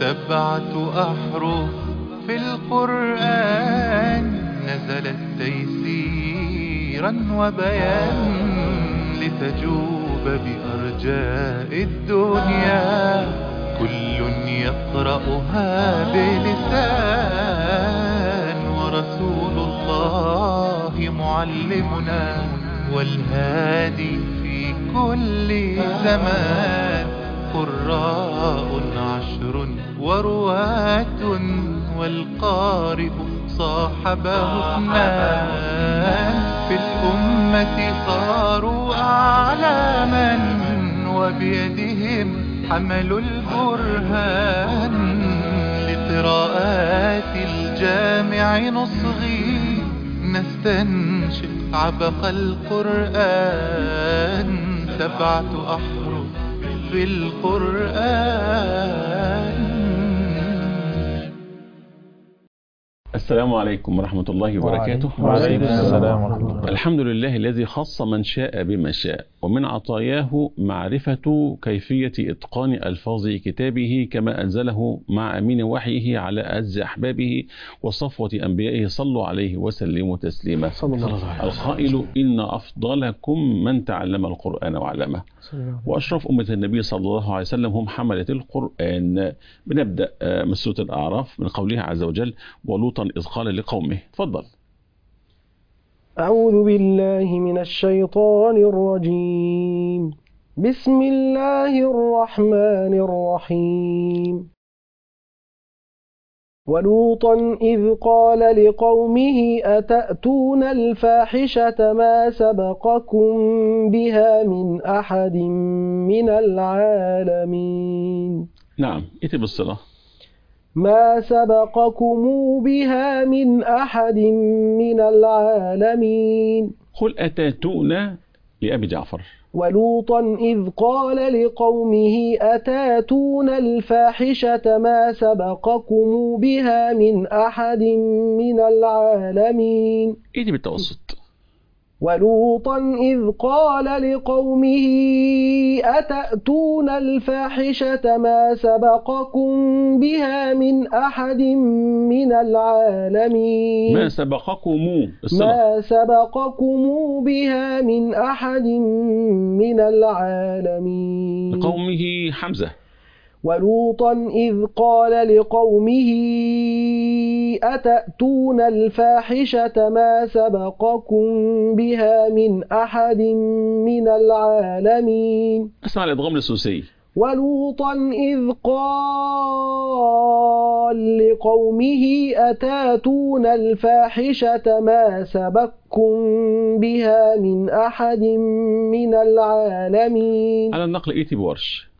7 أحرف في القرآن نزلت تيسيرا وبيان لتجوب بأرجاء الدنيا، كل يقرأها بلسان، ورسول الله معلمنا والهادي في كل زمان. قراء 10 ورواة والقارئ صاحبه 2، في الأمة صاروا أعلاما وبيدهم حملوا البرهان. لقراءات الجامع نصغي نستنشق عبق القرآن، 7 أحرف في القرآن. السلام عليكم ورحمة الله وبركاته. وعليكم السلام ورحمة الله. الحمد لله الذي خص من شاء بما شاء، ومن عطاياه معرفة كيفية إتقان ألفاظ كتابه كما أنزله مع أمين وحيه على أعز أحبابه وصفوة أنبيائه، صلوا عليه وسلموا تسليما. القائل إن أفضلكم من تعلم القرآن وعلمه، وأشرف أمة النبي صلى الله عليه وسلم هم حملة القرآن. بنبدأ من سورة الأعراف من قوله عز وجل: ولوطا إذ قال لقومه. تفضل. أعوذ بالله من الشيطان الرجيم. بسم الله الرحمن الرحيم. ولوطا إذ قال لقومه أتأتون الفاحشة ما سبقكم بها من أحد من العالمين. نعم، ائت بالصلة. ما سبقكم بها من أحد من العالمين. قل أتاتون لأبي جعفر. ولوطا إذ قال لقومه أتاتون الفاحشة ما سبقكم بها من أحد من العالمين. ائت بالتوسط. ولوطا إذ قال لقومه أتأتون الفاحشة ما سبقكم بها من أحد من العالمين. ما سبقكم بها من أحد من العالمين. لقومه حمزة. ولوطا إذ قال لقومه أتأتون الفاحشة ما سبقكم بها من أحد من العالمين. اسمع الإدغام السوسي. ولوطا إذ قال لقومه أتاتون الفاحشة ما سبقكم بها من أحد من العالمين. على النقل ائت بورش.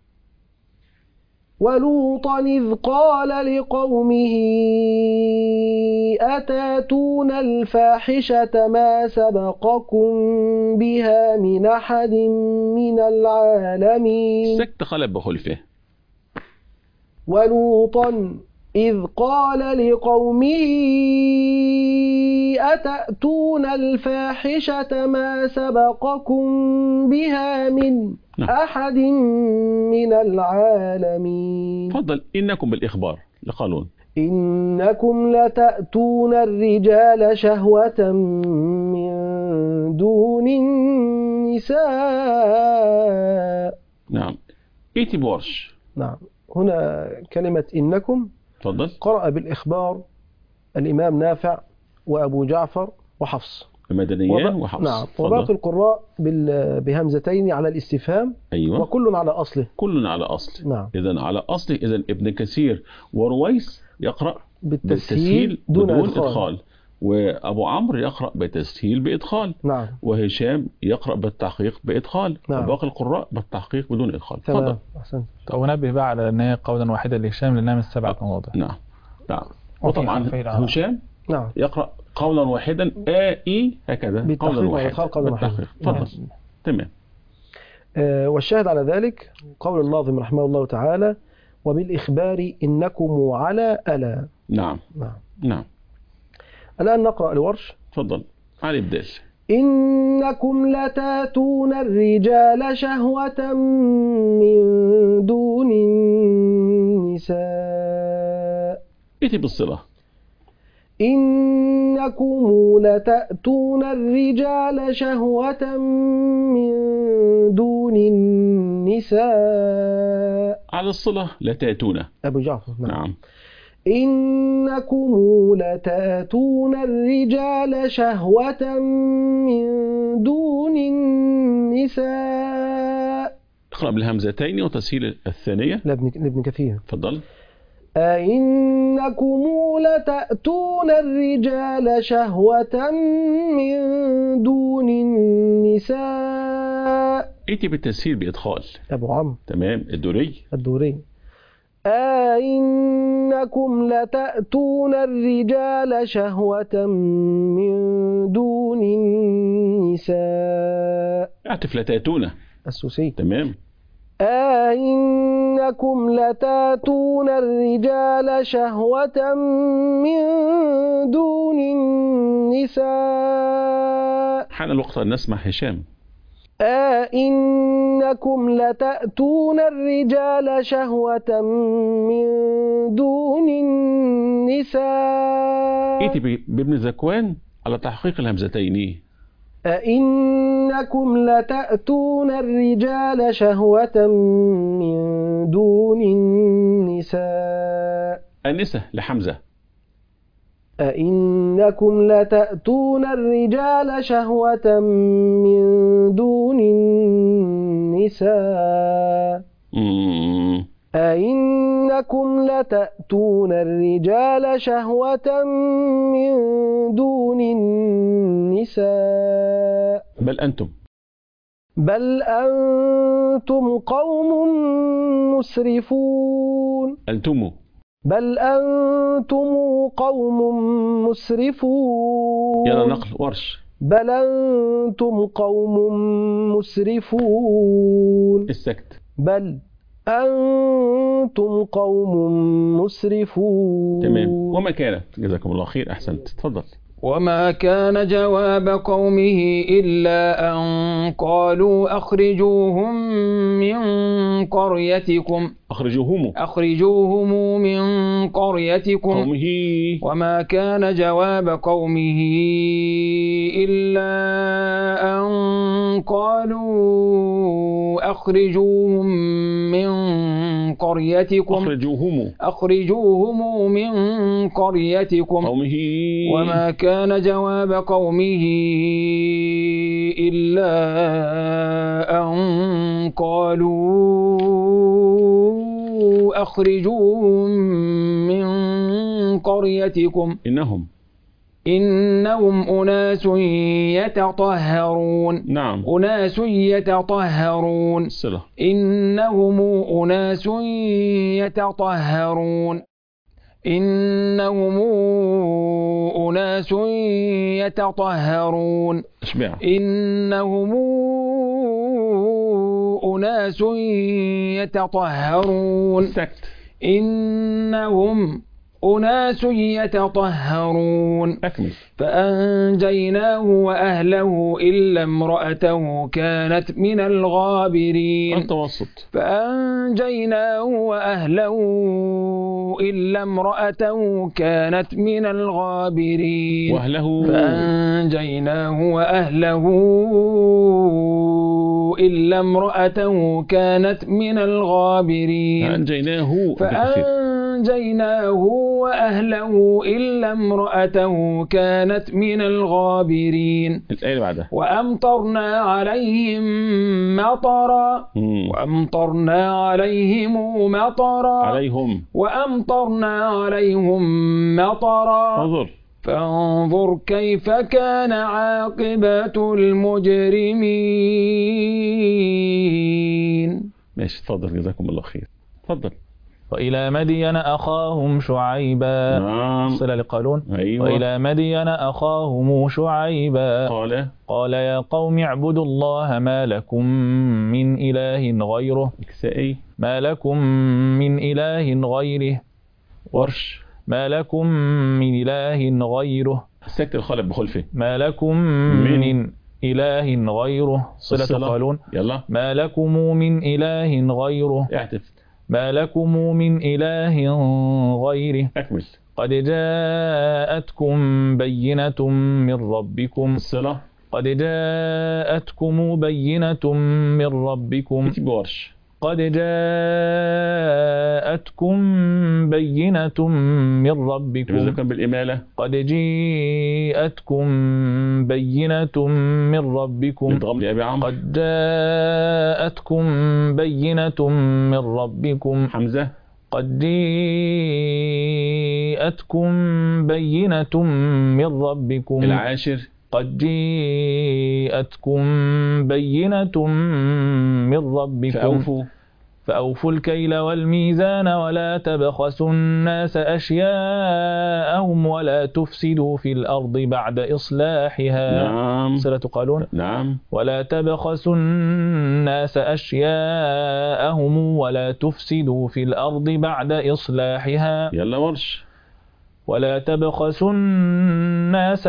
ولوطا إذ قال لقومه أتاتون الفاحشة ما سبقكم بها من أحد من العالمين. سكت خلب بخلفه. ولوطا إذ قال لقومه أتأتون الفاحشة ما سبقكم بها من أحد من العالمين. تفضل. إنكم بالإخبار لقالون. إنكم لتأتون الرجال شهوة من دون النساء. نعم، ائت بورش. نعم، هنا كلمة إنكم تفضل. قرأ بالإخبار الإمام نافع وأبو جعفر وحفص المدنيان وحفص. نعم، وباقي القراء بهمزتين على الاستفهام. أيوة. وكل على أصله. كل على أصله. نعم. إذن على أصله. إذن ابن كثير ورويس يقرأ بالتسهيل دون إدخال. وأبو عمرو يقرأ بالتسهيل بإدخال. نعم. وهشام يقرأ بالتحقيق بإدخال. نعم. وباقي القراء بالتحقيق بدون إدخال. تمام. ونبه بقى على أن هي قولا واحدا لهشام لأنها من 7 مواضع. نعم. نعم. وطبعا هشام نعم يقرأ قولا واحدا آئي هكذا قولا واحدا بالتحقيق. تفضل. تمام. والشاهد على ذلك قول الناظم رحمه الله تعالى: وبالإخبار إنكم على ألا. نعم. نعم. نعم. الآن نقرأ الورش. تفضل علي بدال. إنكم لتاتون الرجال شهوة من دون النساء ائتي بالصلة. إنكم لتأتون الرجال شهوة من دون النساء. على الصلة لا تأتون. أبو جعفر. نعم. إنكم لتأتون الرجال شهوة من دون النساء. اقرأ بالهمزتين وتسهيل الثانية. لابن كثير. تفضل. أئنكم لتأتون الرجال شهوة من دون النساء. ائتي بالتسهيل بإدخال. أبو عمرو. تمام. الدوري. أئنكم لتأتون الرجال شهوة من دون النساء. اعتف لا تأتون. السوسي. تمام. أئنكم لتأتون الرجال شهوة من دون النساء. حان الوقت أن نسمع هشام. أئنكم لتأتون الرجال شهوة من دون النساء. ائتي بابن ذكوان على تحقيق الهمزتين. أئنكم لتأتون الرجال شهوة من دون النساء. النساء لحمزة. أئنكم لتأتون الرجال شهوة من دون النساء. أئنكم لتأتون الرجال شهوة من دون النساء. بل أنتم قوم مسرفون. بل أنتم قوم مسرفون. يلا نقل ورش. بل أنتم قوم مسرفون. السكت. بل أنتم قوم مسرفون. تمام. وما كانت. جزاكم الله خير. أحسنت. تفضل. وما كان جواب قومه إلا أن قالوا أخرجوهم من قريتكم. أخرجوهم من قريتكم. قومه. وما كان جواب قومه إلا أن قالوا أخرجوهم من قريتكم. أخرجوهم من قريتكم. قومه. وما كان جواب قومه إلا أن قالوا أخرجوهم من قريتكم. إنهم أناس يتطهرون. نعم. أناس يتطهرون. صلة. إنهم أناس يتطهرون. إنهم أناس يتطهرون. اشبع. إنهم أناس يتطهرون. سكت. إنهم أناس يتطهرون. أكمل. فأنجيناه وأهله إلا امرأته كانت من الغابرين. التوسط. فأنجيناه وأهله إلا امرأته كانت من الغابرين. وأهله. فأنجيناه وأهله إلا امرأته كانت من الغابرين. فأنجيناه وأهله إلا امرأته كانت من الغابرين. الآية بعدها. وأمطرنا عليهم مطرا. وأمطرنا عليهم مطرا. وأمطرنا عليهم مطرا. فانظر كيف كان عاقبة المجرمين. ماشي. تفضل. جزاكم الله خير. تفضل. وإلى مدين أخاهم شعيبا. صلة لقالون. أيوة. وإلى مدين أخاهم شعيبا. قال يا قوم اعبدوا الله ما لكم من إله غيره. ما لكم من إله غيره. ورش. ما لكم من إله غيره. السكت الخالف بخلفه. ما لكم من إله غيره. صلة قالون. يلا. ما لكم من إله غيره. اعتف. ما لكم من إله غيره. أكمل. قد جاءتكم بينة من ربكم. الصلة. قد جاءتكم بينة من ربكم. بورش. قد جاءتكم بينة من ربكم. إذا كان بالإمالة. قد جاءتكم بينة من ربكم. قد جاءتكم بينة من ربكم. حمزة. قد جاءتكم بينة من ربكم. العاشر. قد جاءتكم بينة من ربكم. فأوفوا الكيل والميزان ولا تبخسوا الناس أشياءهم ولا تفسدوا في الأرض بعد إصلاحها. نعم. صلة قالون. نعم. ولا تبخسوا الناس أشياءهم ولا تفسدوا في الأرض بعد إصلاحها. يلا ورش. ولا تبخسوا الناس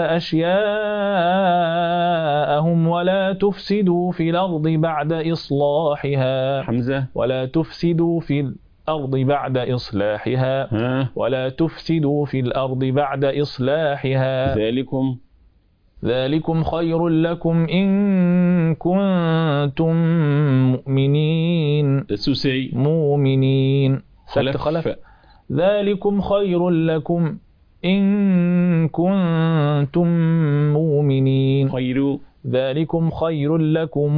أشياءهم ولا تفسدوا في الأرض بعد إصلاحها. حمزة. ولا تفسدوا في الأرض بعد إصلاحها. ولا تفسدوا في الأرض بعد إصلاحها. ذلكم خير لكم إن كنتم مؤمنين. مؤمنين. خلف. ذلكم خير لكم إن كنتم مؤمنين. خير. ذلكم خير لكم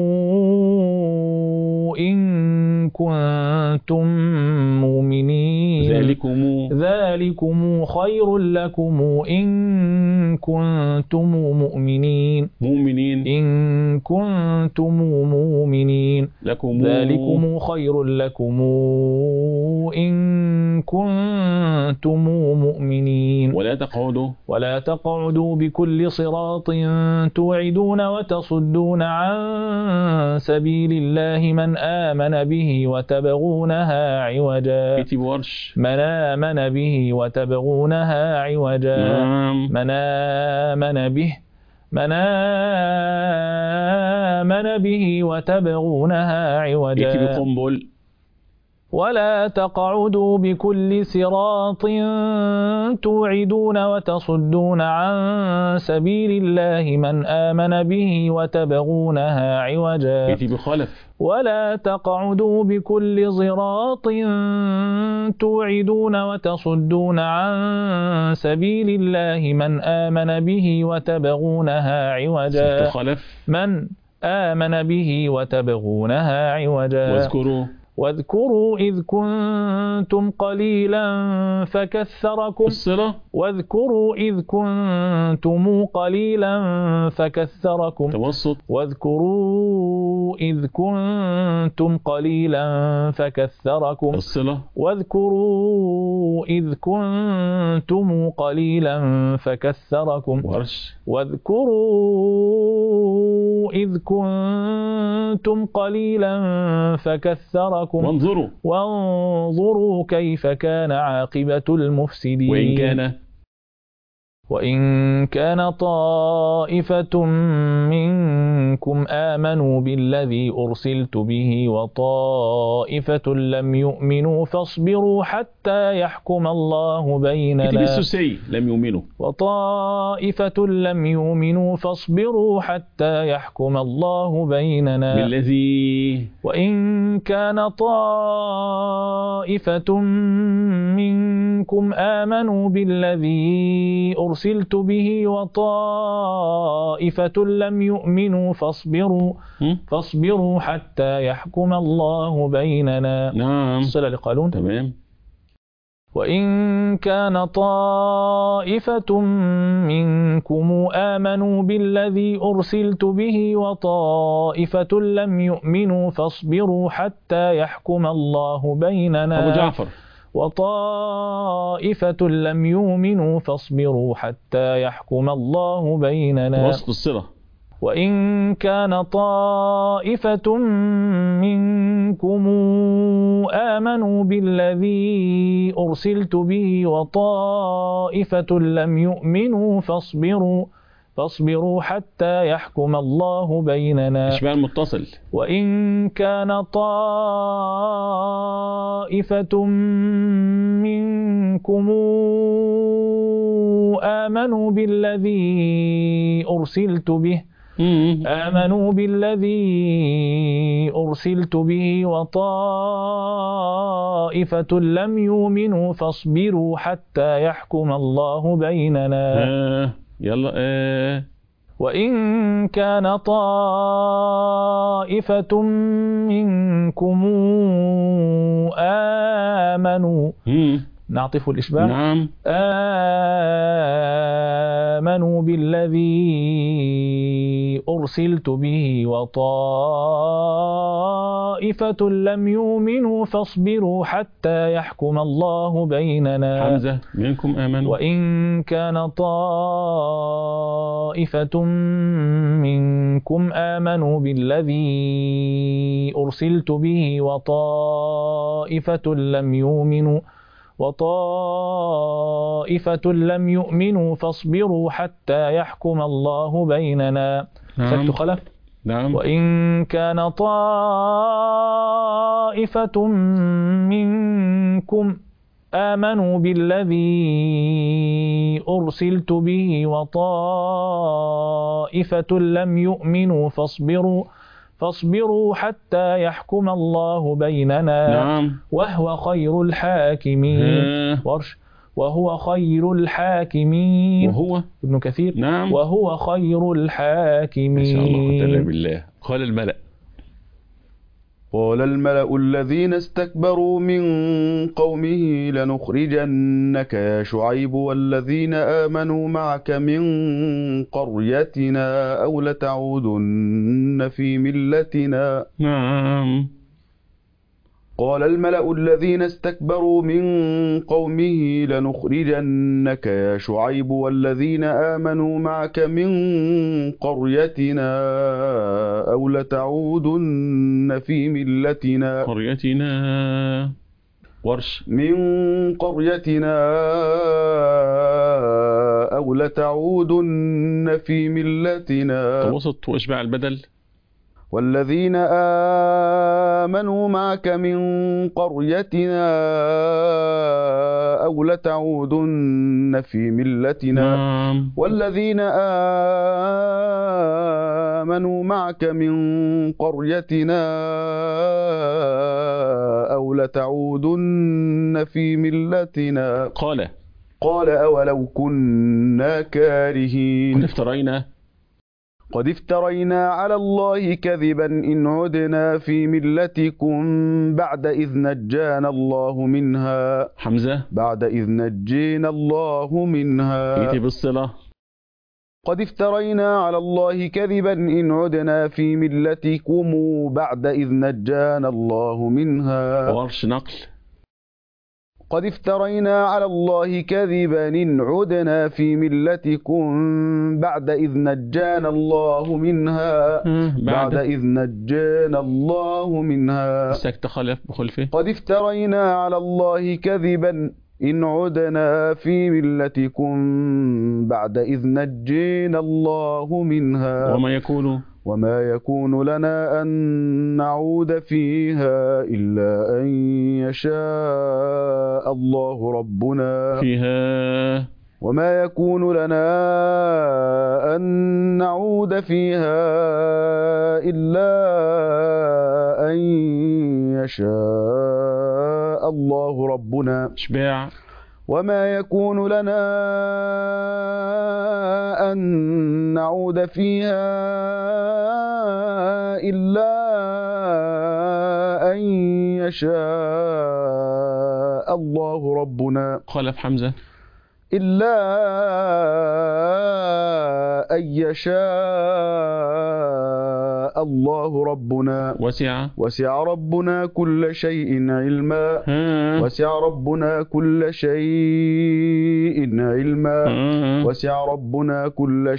إن كنتم مؤمنين. ذلكم خير لكم إن كنتم مؤمنين. إن كنتم مؤمنين. ذلكم خير لكم إن كنتم مؤمنين. ولا تقعدوا بكل صراط توعدون وتصدون عن سبيل الله من آمن به وتبغونها عوجا. من آمن به وتبغونها عوجا. من آمن به وتبغونها عوجا. ولا تقعدوا بكل صراط توعدون وتصدون عن سبيل الله من آمن به وتبغونها عوجا. ولا تقعدوا بكل صراط توعدون وتصدون عن سبيل الله من آمن به وتبغونها عوجا. من آمن به وتبغونها عوجا. واذكروا إذ كنتم قليلا فكثركم. واذكروا إذ كنتم قليلا فكثركم. واذكروا إذ كنتم قليلا فكثركم. واذكروا إذ كنتم قليلا فكثركم. واذكروا إذ كنتم قليلا فكثركم. وانظروا كيف كان عاقبة المفسدين. وإن كان طائفة منكم آمنوا بالذي أرسلت به وطائفة لم يؤمنوا فاصبروا حتى يحكم الله بيننا. وطائفة لم يؤمنوا فاصبروا حتى يحكم الله بيننا. وإن كان طائفة منكم آمنوا بالذي أرسلت به وطائفة لم يؤمنوا فاصبروا حتى يحكم الله بيننا. نعم. صلة لقالون. تمام. وإن كان طائفة منكم آمنوا بالذي أرسلت به وطائفة لم يؤمنوا فاصبروا حتى يحكم الله بيننا. أبو جعفر. وطائفة لم يؤمنوا فاصبروا حتى يحكم الله بيننا. وسط الصلة. وإن كان طائفة منكم آمنوا بالذي أرسلت به وطائفة لم يؤمنوا فاصبروا حتى يحكم الله بيننا. إشباع المتصل. وإن كان طائفة طائفة منكم آمنوا بالذي أرسلت به وطائفة لم يؤمنوا فاصبروا حتى يحكم الله بيننا. يلا وإن كان طائفة منكم آمنوا نعطف الإشباع. نعم. آمنوا بالذي أرسلت به وطائفة لم يؤمنوا فاصبروا حتى يحكم الله بيننا. حمزة منكم آمنوا. وإن كان طائفة منكم آمنوا بالذي أرسلت به وطائفة لم يؤمنوا فاصبروا حتى يحكم الله بيننا. سكت خلف. نعم. وإن كان طائفة منكم آمنوا بالذي أرسلت به وطائفة لم يؤمنوا فاصبروا حتى يحكم الله بيننا. نعم. وهو خير الحاكمين. وهو خير الحاكمين. وهو ابن كثير. نعم. وهو خير الحاكمين. ما شاء الله قدر بالله. قال الملأ الذين استكبروا من قومه لنخرجنك يا شعيب والذين آمنوا معك من قريتنا أو لتعودن في ملتنا. نعم. قال الملأ الذين استكبروا من قومه لنخرجنك يا شعيب والذين آمنوا معك من قريتنا أو لتعودن في ملتنا. قريتنا ورش. من قريتنا أو لتعودن في ملتنا. توسط وإشباع البدل. والذين آمنوا معك من قريتنا أو لتعودن في ملتنا. والذين آمنوا معك من قريتنا أو لتعودن في ملتنا. قال أولو كنا كارهين. قد افترينا على الله كذبا إن عدنا في ملتكم بعد إذ نجانا الله منها. حمزة. بعد إذ نجينا الله منها. ايتي بالصلة. قد افترينا على الله كذبا إن عدنا في ملتكم بعد إذ نجانا الله منها. ورش نقل. قد افترينا على الله كذبا إن عدنا في ملتكم بعد إذ نجانا الله منها. بعد إذ نجانا الله منها. سكت خلف بخلفه. قد افترينا على الله كذبا إن عدنا في ملتكم بعد إذ نجينا الله منها. وما يكون لنا أن نعود فيها إلا أن يشاء الله ربنا. وما يكون لنا أن نعود فيها إلا أن يشاء الله ربنا. وما يكون لنا أن نعود فيها إلا أن يشاء الله ربنا. خلف حمزة. إلا أن يشاء الله ربنا. وسع ربنا كل شيء علما. وسع ربنا كل شيء علما. وسع ربنا كل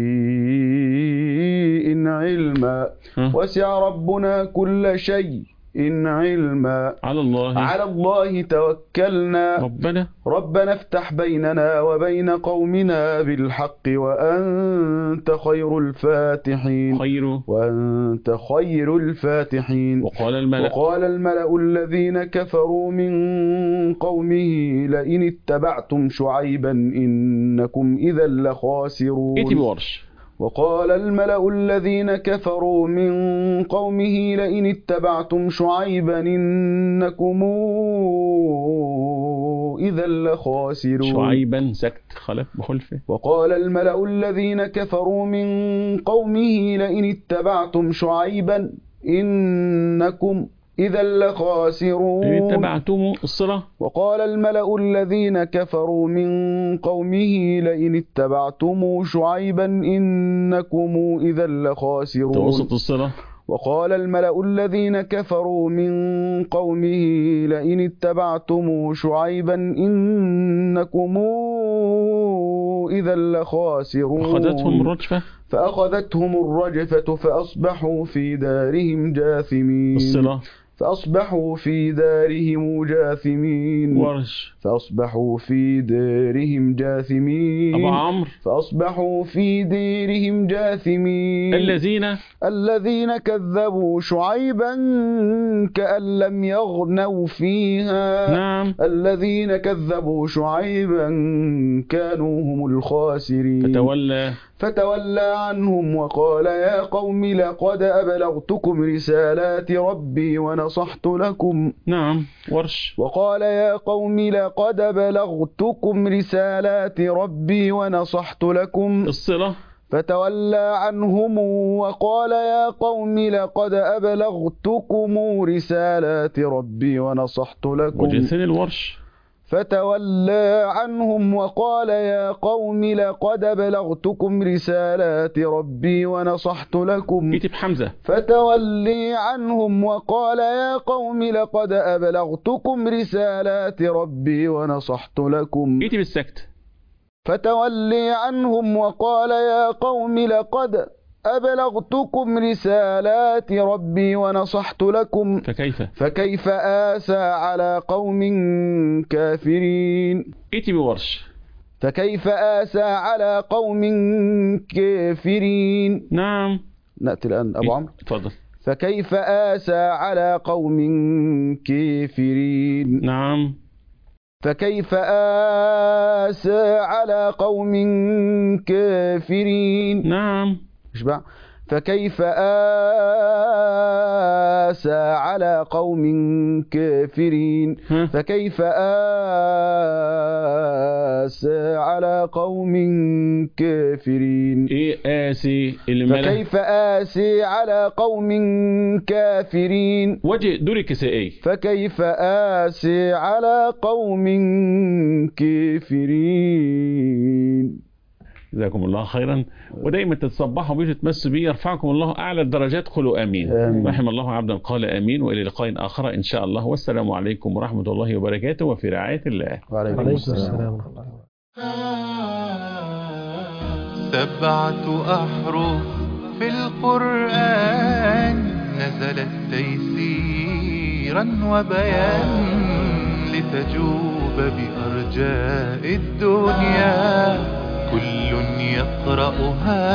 شيء علما. وسع ربنا كل شيء إن علما على الله توكلنا ربنا افتح بيننا وبين قومنا بالحق وأنت خير الفاتحين وأنت خير الفاتحين. وقال الملأ الذين كفروا من قومه لئن اتبعتم شعيبا إنكم إذا لخاسرون. وقال الملأ الذين كفروا من قومه لئن اتبعتم شعيبا إنكم إذا لخاسرون. شعيبا سكت خلف بخلفه. وقال الملأ الذين كفروا من قومه لئن اتبعتم شعيبا إنكم إذا لخاسرون. اتبعتم الصلة. وقال الملأ الذين كفروا من قومه لئن اتبعتم شعيبا إنكم إذا لخاسرون. توسط الصلة. وقال الملأ الذين كفروا من قومه لئن اتبعتم شعيبا إنكم إذا لخاسرون. فأخذتهم الرجفة فأصبحوا في دارهم جاثمين. الصلة. فأصبحوا في دارهم جاثمين. فأصبحوا في دارهم جاثمين. أبو عمرو. فأصبحوا في دارهم جاثمين. الذين كذبوا شعيبا كأن لم يغنوا فيها. نعم. الذين كذبوا شعيبا كانوا هم الخاسرين. فتولى عنهم وقال يا قوم لقد أبلغتكم رسالات ربي ونصحت لكم. نعم. وقال يا قوم لقد أبلغتكم رسالات ربي ونصحت لكم. الصلة. فتولى عنهم وقال يا قوم لقد أبلغتكم رسالات ربي ونصحت لكم. فتولى عنهم وقال يا قوم لقد أبلغتكم رسالات ربي ونصحت لكم. فتولي عنهم وقال يا قوم لقد أبلغتكم رسالات ربي ونصحت لكم. فتولي عنهم وقال يا قوم لقد أبلغتكم رسالات ربي ونصحت لكم. فكيف آسى على قوم كافرين. فكيف آسى على قوم كافرين. نعم. نأتي الآن أبو عمرو. تفضل. فكيف آسى على قوم كافرين. نعم. فكيف آسى على قوم كافرين. نعم. اشبع. فكيف آسى على قوم كافرين. فكيف آسى على قوم كافرين. آسي فكيف آسي على قوم كافرين. وجه دوري كسائي. فكيف آسي على قوم كافرين. جزاكم الله خيرا. ودايما تتصبحوا بيه تتمسوا بيه يرفعكم الله أعلى الدرجات. قولوا آمين. رحم الله عبدا قال آمين. وإلى لقاء آخر إن شاء الله. والسلام عليكم ورحمة الله وبركاته وفي رعاية الله. وعليكم السلام ورحمة الله. 7 أحرف في القرآن نزلت تيسيرا وبيان لتجوب بأرجاء الدنيا. كل يقرأها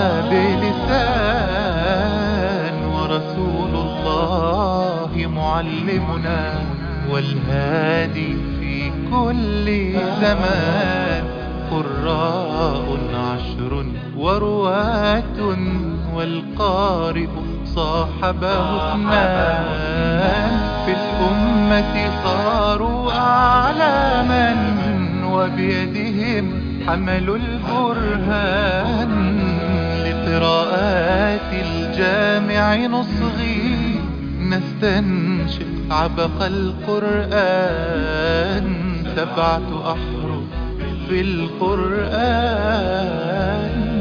بلسان ورسول الله معلمنا والهادي في كل زمان. قراء 10 ورواة والقارئ صاحبه 2. في الأمة صاروا أعلاما وبيدهم حملوا البرهان. لقراءات الجامع نصغي نستنشق عبق القرآن. 7 أحرف في القرآن.